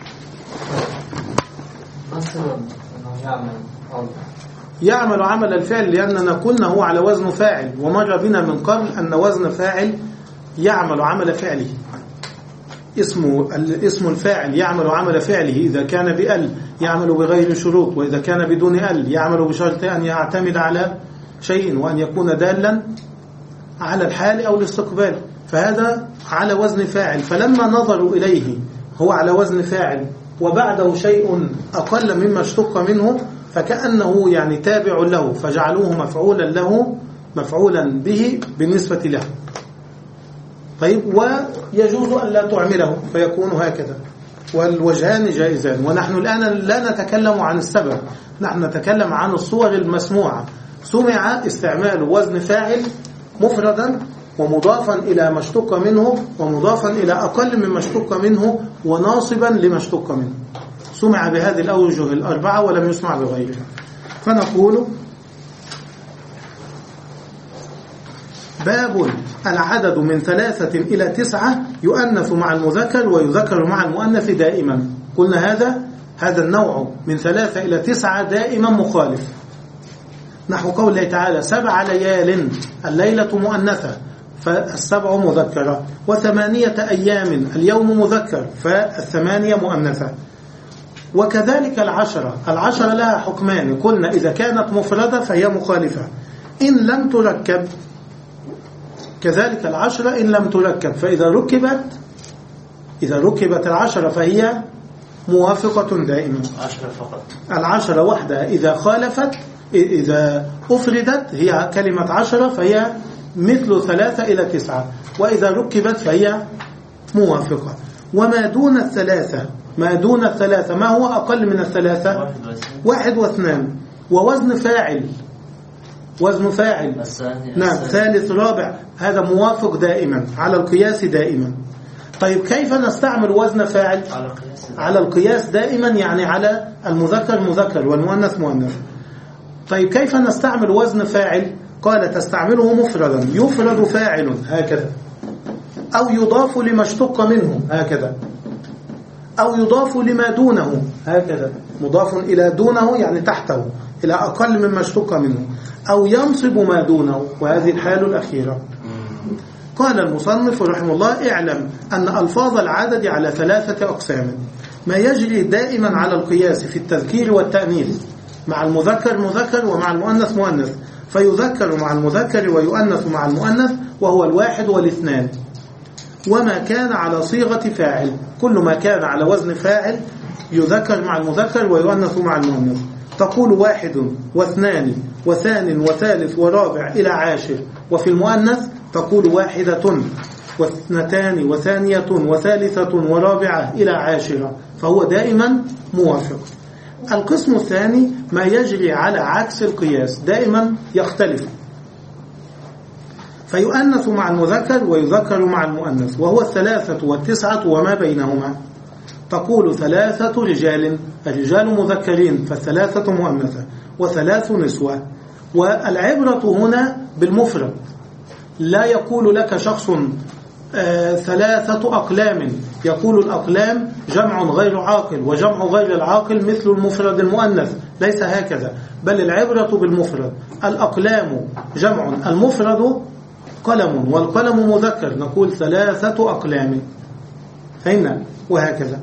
يعمل عمل الفعل لأننا قلنا هو على وزن فاعل، ومر بنا من قبل أن وزن فاعل يعمل عمل فعله، اسم اسم الفاعل يعمل عمل فعله إذا كان بأل يعمل بغير شروط، وإذا كان بدون أل يعمل بشرط أن يعتمد على شيء وأن يكون دالا على الحال أو الاستقبال، فهذا على وزن فاعل. فلما نظروا إليه هو على وزن فاعل وبعده شيء أقل مما اشتق منه، فكأنه يعني تابع له، فجعلوه مفعولا له مفعولا به بالنسبة له. طيب، ويجوز أن لا تعمله فيكون هكذا، والوجهان جائزان. ونحن الآن لا نتكلم عن السبب، نحن نتكلم عن الصور المسموعة. سمع استعمال وزن فاعل مفردا ومضافا إلى ما اشتق منه ومضافا إلى أقل مما اشتق منه وناصبا لما اشتق منه، سمع بهذه الأوجه الأربعة ولم يسمع بغيرها. فنقول باب العدد من ثلاثة إلى تسعة يؤنث مع المذكر ويذكر مع المؤنث دائما. قلنا هذا هذا النوع من ثلاثة إلى تسعة دائما مخالف، نحو قول الله تعالى سبع ليال، الليلة مؤنثة فالسبع مذكرة، وثمانية أيام اليوم مذكر فالثمانية مؤنثة. وكذلك العشرة، العشرة لها حكمان، قلنا إذا كانت مفردة فهي مخالفة، إن لم تركب كذلك العشرة إن لم تركب، فإذا ركبت إذا ركبت العشرة فهي موافقة دائما. عشرة فقط. العشرة وحدها إذا خالفت إذا أفردت هي كلمة عشرة فهي مثل ثلاثة إلى تسعة، وإذا ركبت فهي موافقة. وما دون الثلاثة ما دون الثلاثة ما هو أقل من الثلاثة؟ واحد واثنان. ووزن فاعل وزن فاعل نعم ثالث رابع هذا موافق دائما على القياس دائما. طيب كيف نستعمل وزن فاعل؟ على القياس دائما، يعني على المذكر مذكر والمؤنث مؤنث. طيب كيف نستعمل وزن فاعل؟ قال تستعمله مفردا يفرد فاعل هكذا، أو يضاف لما اشتق منه هكذا، أو يضاف لما دونه هكذا، مضاف إلى دونه يعني تحته إلى أقل مما اشتق منه، أو ينصب ما دونه، وهذه الحالة الأخيرة. قال المصنف رحمه الله اعلم أن ألفاظ العدد على ثلاثة أقسام: ما يجري دائما على القياس في التذكير والتأنيث مع المذكر مذكر ومع المؤنث مؤنث، فيذكر مع المذكر ويؤنث مع المؤنث، وهو الواحد والاثنان. وما كان على صيغة فاعل، كل ما كان على وزن فاعل يذكر مع المذكر ويؤنث مع المؤنث. تقول واحد واثنان وثان وثالث ورابع إلى عاشر. وفي المؤنث تقول واحدة واثنتان وثانية وثالثة ورابعة إلى عاشرة، فهو دائما موافق. القسم الثاني ما يجري على عكس القياس، دائما يختلف، فيؤنث مع المذكر ويذكر مع المؤنث، وهو الثلاثة والتسعة وما بينهما. تقول ثلاثة رجال، الرجال مذكرين فالثلاثة مؤنثة، وثلاث نسوة. والعبرة هنا بالمفرد، لا يقول لك شخص آه ثلاثة أقلام، يقول الأقلام جمع غير عاقل، وجمع غير العاقل مثل المفرد المؤنث، ليس هكذا، بل العبرة بالمفرد. الأقلام جمع، المفرد قلم، والقلم مذكر، نقول ثلاثة أقلام، فهمنا؟ وهكذا.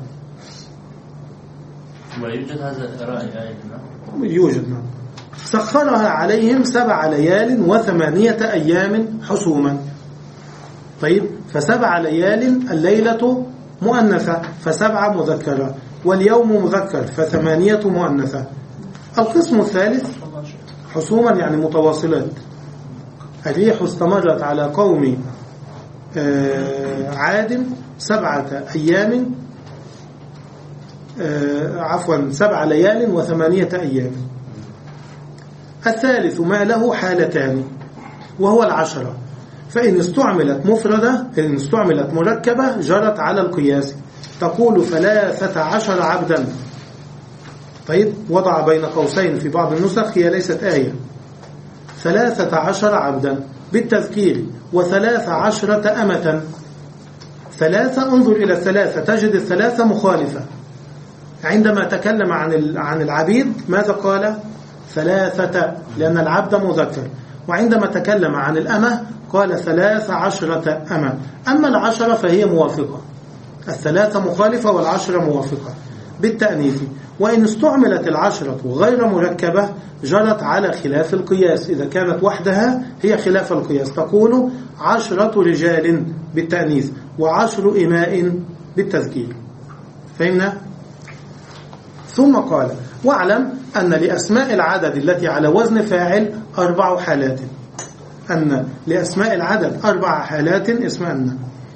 ويوجد هذا الرأي أيضا؟ يوجد نعم. سخرها عليهم سبع ليال وثمانية أيام حسوما. طيب فسبع ليال الليلة مؤنثة فسبعة مذكرة، واليوم مذكر فثمانية مؤنثة. القسم الثالث حسوما يعني متواصلات. الريح استمرت على قوم عاد سبعة أيام عفوا سبع ليال وثمانية أيام. الثالث ما له حالتان وهو العشرة، فإن استعملت مفردة إن استعملت مركبة جرت على القياس. تقول ثلاثة عشر عبدا. طيب وضع بين قوسين في بعض النسخ، هي ليست آية، ثلاثة عشر عبدا بالتذكير، وثلاث عشرة أمة. ثلاثة انظر إلى الثلاثة تجد الثلاثة مخالفة. عندما تكلم عن عن العبيد ماذا قال؟ ثلاثة، لأن العبد مذكر. وعندما تكلم عن الأمة قال ثلاث عشرة أمة. أما العشرة فهي موافقة، الثلاثة مخالفة والعشرة موافقة بالتأنيث. وإن استعملت العشرة غير مركبة جرت على خلاف القياس، إذا كانت وحدها هي خلاف القياس. تقول عشرة رجال بالتأنيث وعشر إماء بالتذكير. فهمنا؟ ثم قال واعلم أن لأسماء العدد التي على وزن فاعل أربع حالات، أن لأسماء العدد أربع حالات اسمعنا.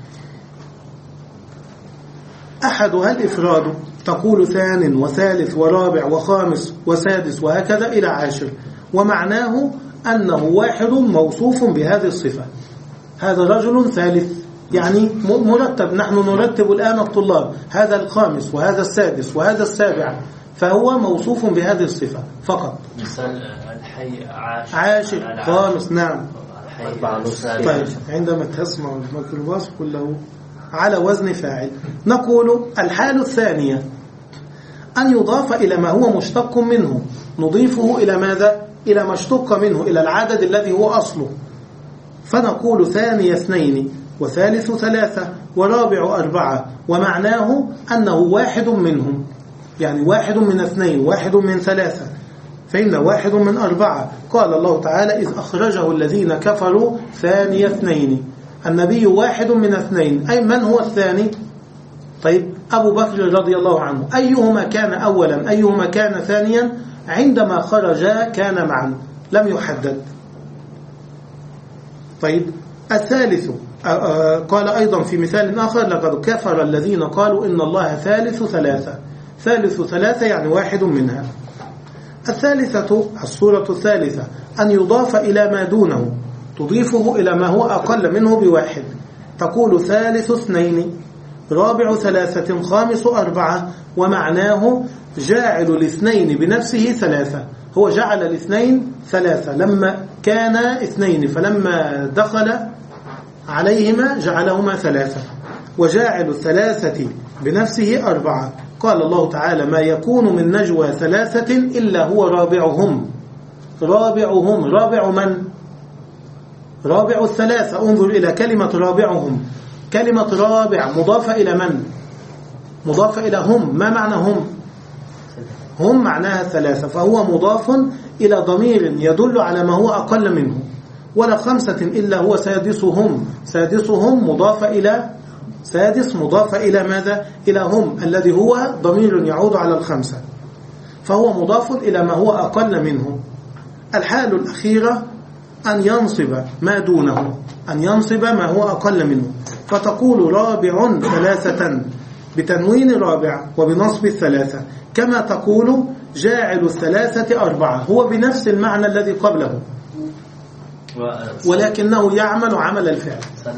أحدها الإفراد، تقول ثان وثالث ورابع وخامس وسادس وهكذا إلى عاشر، ومعناه أنه واحد موصوف بهذه الصفة. هذا رجل ثالث يعني مرتب، نحن نرتب الآن الطلاب، هذا الخامس وهذا السادس وهذا السابع، فهو موصوف بهذه الصفة فقط. مثال الحي عاشر, عاشر خامس نعم. طيب عندما تسمع الميكروباص كله على وزن فاعل. نقول الحالة الثانية أن يضاف إلى ما هو مشتق منه، نضيفه إلى ماذا؟ إلى ما اشتق منه، إلى العدد الذي هو أصله. فنقول ثاني اثنين وثالث ثلاثة ورابع أربعة، ومعناه أنه واحد منهم، يعني واحد من اثنين واحد من ثلاثة، فإن واحد من أربعة. قال الله تعالى إذ أخرجه الذين كفروا ثاني اثنين. النبي واحد من اثنين، أي من هو الثاني؟ طيب أبو بكر رضي الله عنه، أيهما كان أولا أيهما كان ثانيا؟ عندما خرجا كان معا، لم يحدد. طيب الثالث قال أيضا في مثال آخر لقد كفر الذين قالوا إن الله ثالث ثلاثة. ثالث ثلاثة يعني واحد منها. الثالثة الصورة الثالثة أن يضاف إلى ما دونه، تضيفه إلى ما هو أقل منه بواحد، تقول ثالث اثنين، رابع ثلاثة، خامس أربعة، ومعناه جاعل الاثنين بنفسه ثلاثة. هو جعل الاثنين ثلاثة لما كان اثنين، فلما دخل عليهما جعلهما ثلاثة. وجاعل الثلاثة بنفسه أربعة. قال الله تعالى ما يكون من نجوى ثلاثة إلا هو رابعهم. رابعهم، رابع من؟ رابع الثلاثة. انظر إلى كلمة رابعهم، كلمة رابع مضافة إلى من؟ مضافة إلى هم. ما معنى هم؟ هم معناها الثلاثة، فهو مضاف إلى ضمير يدل على ما هو أقل منه. ولا خمسة إلا هو سادسهم. سادسهم مضافة إلى سادس، مضافة إلى ماذا؟ إلى هم الذي هو ضمير يعود على الخمسة، فهو مضاف إلى ما هو أقل منه. الحال الأخيرة أن ينصب ما دونه، أن ينصب ما هو أقل منه، فتقول رابع ثلاثة بتنوين رابع وبنصب الثلاثة، كما تقول جاعل الثلاثة أربعة، هو بنفس المعنى الذي قبله ولكنه يعمل عمل الفعل.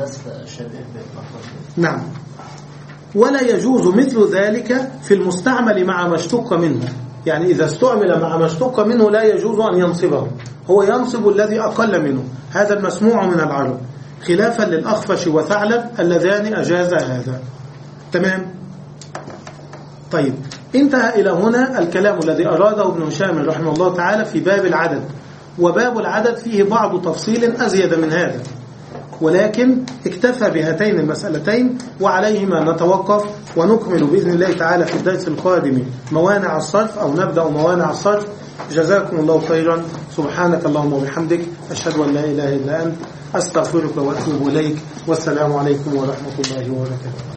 نعم. ولا يجوز مثل ذلك في المستعمل مع ما اشتق منه، يعني إذا استعمل مع ما اشتق منه لا يجوز أن ينصبه، هو ينصب الذي أقل منه. هذا المسموع من العرب، خلافا للأخفش وثعلب اللذان أجاز هذا. تمام. طيب انتهى إلى هنا الكلام الذي أراده ابن هشام رحمه الله تعالى في باب العدد. وباب العدد فيه بعض تفصيل أزيد من هذا، ولكن اكتفى بهاتين المسألتين وعليهما نتوقف، ونكمل بإذن الله تعالى في الدرس القادم موانع الصرف، أو نبدأ موانع الصرف. جزاكم الله خيرا. سبحانك اللهم وبحمدك، أشهد أن لا إله إلا أنت، أستغفرك وأتوب إليك، والسلام عليكم ورحمة الله وبركاته.